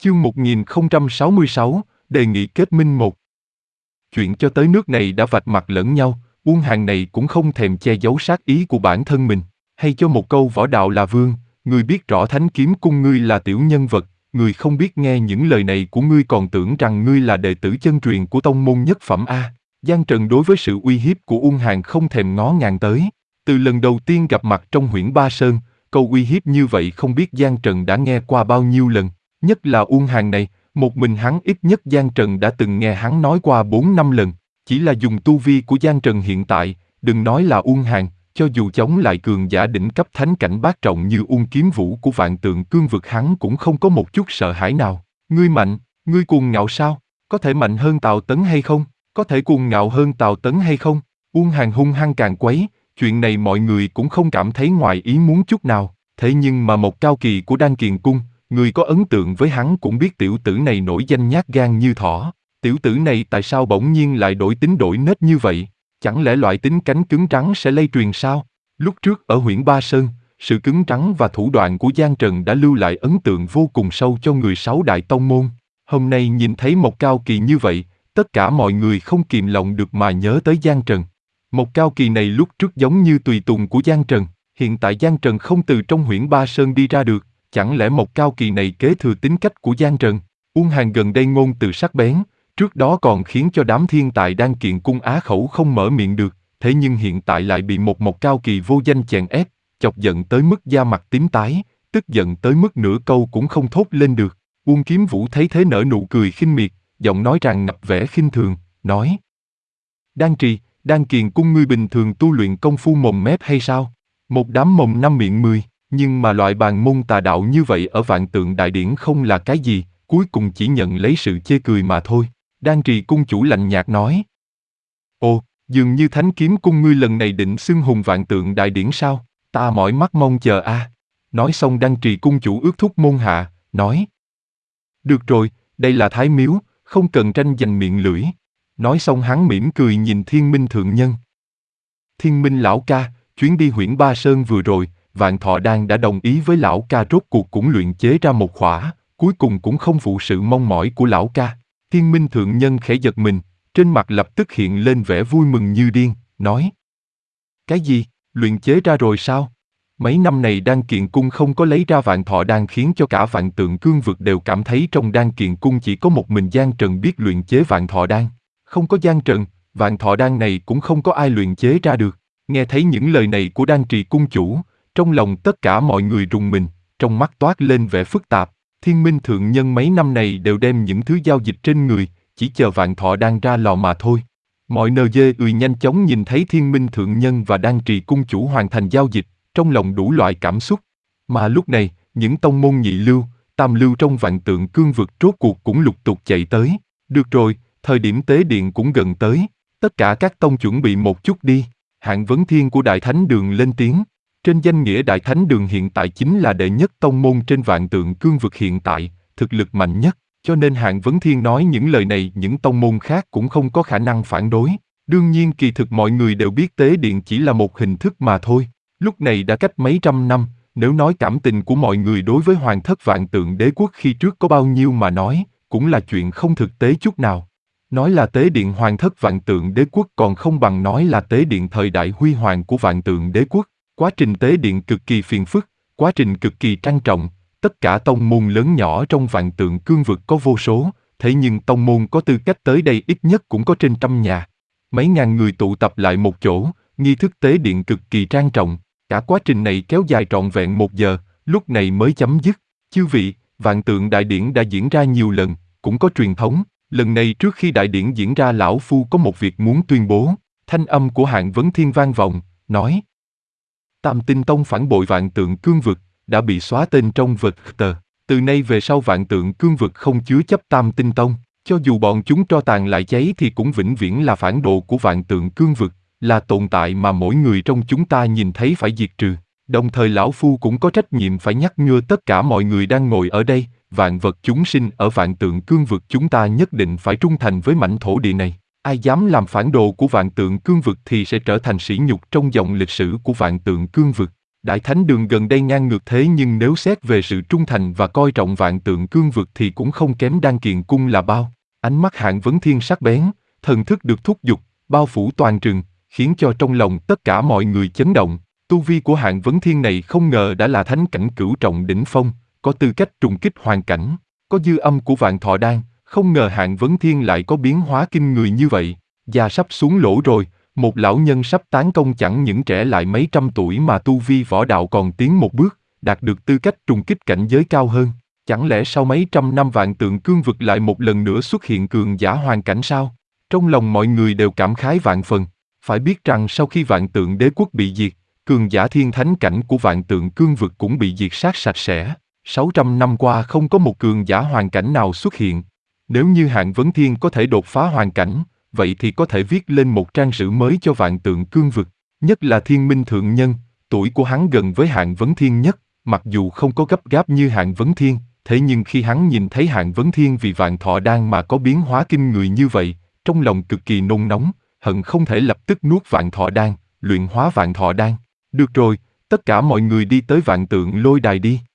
Chương 1066, đề nghị kết minh 1. Chuyện cho tới nước này đã vạch mặt lẫn nhau, Uông Hàn này cũng không thèm che giấu sát ý của bản thân mình. Hay cho một câu võ đạo là vương, người biết rõ Thánh Kiếm Cung ngươi là tiểu nhân vật, người không biết nghe những lời này của ngươi còn tưởng rằng ngươi là đệ tử chân truyền của tông môn nhất phẩm A. Giang Trần đối với sự uy hiếp của Uông Hàn không thèm ngó ngàng tới. Từ lần đầu tiên gặp mặt trong Huyễn Ba Sơn, câu uy hiếp như vậy không biết Giang Trần đã nghe qua bao nhiêu lần. Nhất là Uông Hàn này, một mình hắn ít nhất Giang Trần đã từng nghe hắn nói qua 4-5 lần. Chỉ là dùng tu vi của Giang Trần hiện tại, đừng nói là Uông Hàn, cho dù chống lại cường giả đỉnh cấp thánh cảnh bát trọng như Uông Kiếm Vũ của Vạn Tượng Cương Vực hắn cũng không có một chút sợ hãi nào. Ngươi mạnh, ngươi cuồng ngạo sao? Có thể mạnh hơn Tào Tấn hay không? Có thể cuồng ngạo hơn Tào Tấn hay không? Uông Hàn hung hăng càng quấy, chuyện này mọi người cũng không cảm thấy ngoài ý muốn chút nào. Thế nhưng mà một cao kỳ của Đan Kiền Cung, người có ấn tượng với hắn cũng biết tiểu tử này nổi danh nhát gan như thỏ. Tiểu tử này tại sao bỗng nhiên lại đổi tính đổi nết như vậy? Chẳng lẽ loại tính cánh cứng rắn sẽ lây truyền sao? Lúc trước ở Huyễn Ba Sơn, sự cứng rắn và thủ đoạn của Giang Trần đã lưu lại ấn tượng vô cùng sâu cho người sáu đại tông môn. Hôm nay nhìn thấy một cao kỳ như vậy, tất cả mọi người không kìm lòng được mà nhớ tới Giang Trần. Một cao kỳ này lúc trước giống như tùy tùng của Giang Trần, hiện tại Giang Trần không từ trong Huyễn Ba Sơn đi ra được, chẳng lẽ một cao kỳ này kế thừa tính cách của Giang Trần? Uông Hàn gần đây ngôn từ sắc bén, trước đó còn khiến cho đám thiên tài Đan Kiền Cung á khẩu không mở miệng được, thế nhưng hiện tại lại bị một cao kỳ vô danh chèn ép, chọc giận tới mức da mặt tím tái, tức giận tới mức nửa câu cũng không thốt lên được. Uông Kiếm Vũ thấy thế nở nụ cười khinh miệt, giọng nói tràn ngập vẻ khinh thường, nói: Đan Trì, Đan Kiền Cung ngươi bình thường tu luyện công phu mồm mép hay sao? Một đám mồm năm miệng mười, nhưng mà loại bàn môn tà đạo như vậy ở Vạn Tượng Đại Điển không là cái gì, cuối cùng chỉ nhận lấy sự chê cười mà thôi. Đan Trì Cung chủ lạnh nhạt nói: Ồ, dường như Thánh Kiếm Cung ngươi lần này định xưng hùng Vạn Tượng Đại Điển sao? Ta mỏi mắt mong chờ a. Nói xong Đan Trì Cung chủ ước thúc môn hạ, nói: Được rồi, đây là Thái Miếu, không cần tranh giành miệng lưỡi. Nói xong hắn mỉm cười nhìn Thiên Minh thượng nhân. Thiên Minh lão ca, chuyến đi Huyễn Ba Sơn vừa rồi, Vạn Thọ Đan đã đồng ý với lão ca rốt cuộc cũng luyện chế ra một khỏa, cuối cùng cũng không phụ sự mong mỏi của lão ca. Thiên Minh thượng nhân khẽ giật mình, trên mặt lập tức hiện lên vẻ vui mừng như điên, nói: Cái gì, luyện chế ra rồi sao? Mấy năm này Đan Kiền Cung không có lấy ra Vạn Thọ Đan khiến cho cả Vạn Tượng Cương Vực đều cảm thấy trong Đan Kiền Cung chỉ có một mình Giang Trần biết luyện chế Vạn Thọ Đan. Không có Giang Trần, Vạn Thọ Đan này cũng không có ai luyện chế ra được. Nghe thấy những lời này của Đan Trì Cung chủ, trong lòng tất cả mọi người rùng mình, trong mắt toát lên vẻ phức tạp. Thiên Minh thượng nhân mấy năm này đều đem những thứ giao dịch trên người, chỉ chờ Vạn Thọ Đan ra lò mà thôi. Mọi NG nhanh chóng nhìn thấy Thiên Minh thượng nhân và Đan Trì Cung chủ hoàn thành giao dịch, trong lòng đủ loại cảm xúc. Mà lúc này, những tông môn nhị lưu, tam lưu trong Vạn Tượng Cương Vực rốt cuộc cũng lục tục chạy tới. Được rồi, thời điểm tế điện cũng gần tới, tất cả các tông chuẩn bị một chút đi. Hạng Vấn Thiên của Đại Thánh Đường lên tiếng. Trên danh nghĩa Đại Thánh Đường hiện tại chính là đệ nhất tông môn trên Vạn Tượng Cương Vực hiện tại, thực lực mạnh nhất, cho nên Hạng Vấn Thiên nói những lời này những tông môn khác cũng không có khả năng phản đối. Đương nhiên kỳ thực mọi người đều biết tế điện chỉ là một hình thức mà thôi. Lúc này đã cách mấy trăm năm, nếu nói cảm tình của mọi người đối với Hoàng thất Vạn Tượng Đế quốc khi trước có bao nhiêu mà nói, cũng là chuyện không thực tế chút nào. Nói là tế điện Hoàng thất Vạn Tượng Đế quốc còn không bằng nói là tế điện thời đại huy hoàng của Vạn Tượng Đế quốc. Quá trình tế điện cực kỳ phiền phức, quá trình cực kỳ trang trọng, tất cả tông môn lớn nhỏ trong Vạn Tượng Cương Vực có vô số, thế nhưng tông môn có tư cách tới đây ít nhất cũng có trên 100 nhà. Mấy ngàn người tụ tập lại một chỗ, nghi thức tế điện cực kỳ trang trọng, cả quá trình này kéo dài trọn vẹn 1 giờ, lúc này mới chấm dứt. Chư vị, Vạn Tượng Đại Điển đã diễn ra nhiều lần, cũng có truyền thống, lần này trước khi đại điển diễn ra lão phu có một việc muốn tuyên bố. Thanh âm của Hạng Vấn Thiên vang vọng, nói: Tam Tinh Tông phản bội Vạn Tượng Cương Vực, đã bị xóa tên trong vật tờ. Từ nay về sau Vạn Tượng Cương Vực không chứa chấp Tam Tinh Tông, cho dù bọn chúng tro tàn lại cháy thì cũng vĩnh viễn là phản đồ của Vạn Tượng Cương Vực, là tồn tại mà mỗi người trong chúng ta nhìn thấy phải diệt trừ. Đồng thời lão phu cũng có trách nhiệm phải nhắc nhở tất cả mọi người đang ngồi ở đây, vạn vật chúng sinh ở Vạn Tượng Cương Vực chúng ta nhất định phải trung thành với mảnh thổ địa này. Ai dám làm phản đồ của Vạn Tượng Cương Vực thì sẽ trở thành sỉ nhục trong dòng lịch sử của Vạn Tượng Cương Vực. Đại Thánh Đường gần đây ngang ngược thế nhưng nếu xét về sự trung thành và coi trọng Vạn Tượng Cương Vực thì cũng không kém Đan Kiền Cung là bao. Ánh mắt Hạng Vấn Thiên sắc bén, thần thức được thúc giục, bao phủ toàn rừng, khiến cho trong lòng tất cả mọi người chấn động. Tu vi của Hạng Vấn Thiên này không ngờ đã là thánh cảnh cửu trọng đỉnh phong, có tư cách trùng kích hoàn cảnh, có dư âm của Vạn Thọ Đan, không ngờ Hạng Vấn Thiên lại có biến hóa kinh người như vậy. Da sắp xuống lỗ rồi, một lão nhân sắp tán công chẳng những trẻ lại mấy trăm tuổi mà tu vi võ đạo còn tiến một bước, đạt được tư cách trùng kích cảnh giới cao hơn. Chẳng lẽ sau mấy trăm năm Vạn Tượng Cương Vực lại một lần nữa xuất hiện cường giả hoàn cảnh sao? Trong lòng mọi người đều cảm khái vạn phần. Phải biết rằng sau khi Vạn Tượng Đế Quốc bị diệt, cường giả thiên thánh cảnh của Vạn Tượng Cương Vực cũng bị diệt sát sạch sẽ. 600 năm qua không có một cường giả hoàn cảnh nào xuất hiện. Nếu như Hạng Vấn Thiên có thể đột phá hoàn cảnh, vậy thì có thể viết lên một trang sử mới cho Vạn Tượng Cương Vực. Nhất là Thiên Minh Thượng Nhân, tuổi của hắn gần với Hạng Vấn Thiên nhất, mặc dù không có gấp gáp như Hạng Vấn Thiên, thế nhưng khi hắn nhìn thấy Hạng Vấn Thiên vì Vạn Thọ Đan mà có biến hóa kinh người như vậy, trong lòng cực kỳ nôn nóng, hận không thể lập tức nuốt Vạn Thọ Đan, luyện hóa Vạn Thọ Đan. Được rồi, tất cả mọi người đi tới Vạn Tượng Lôi Đài đi.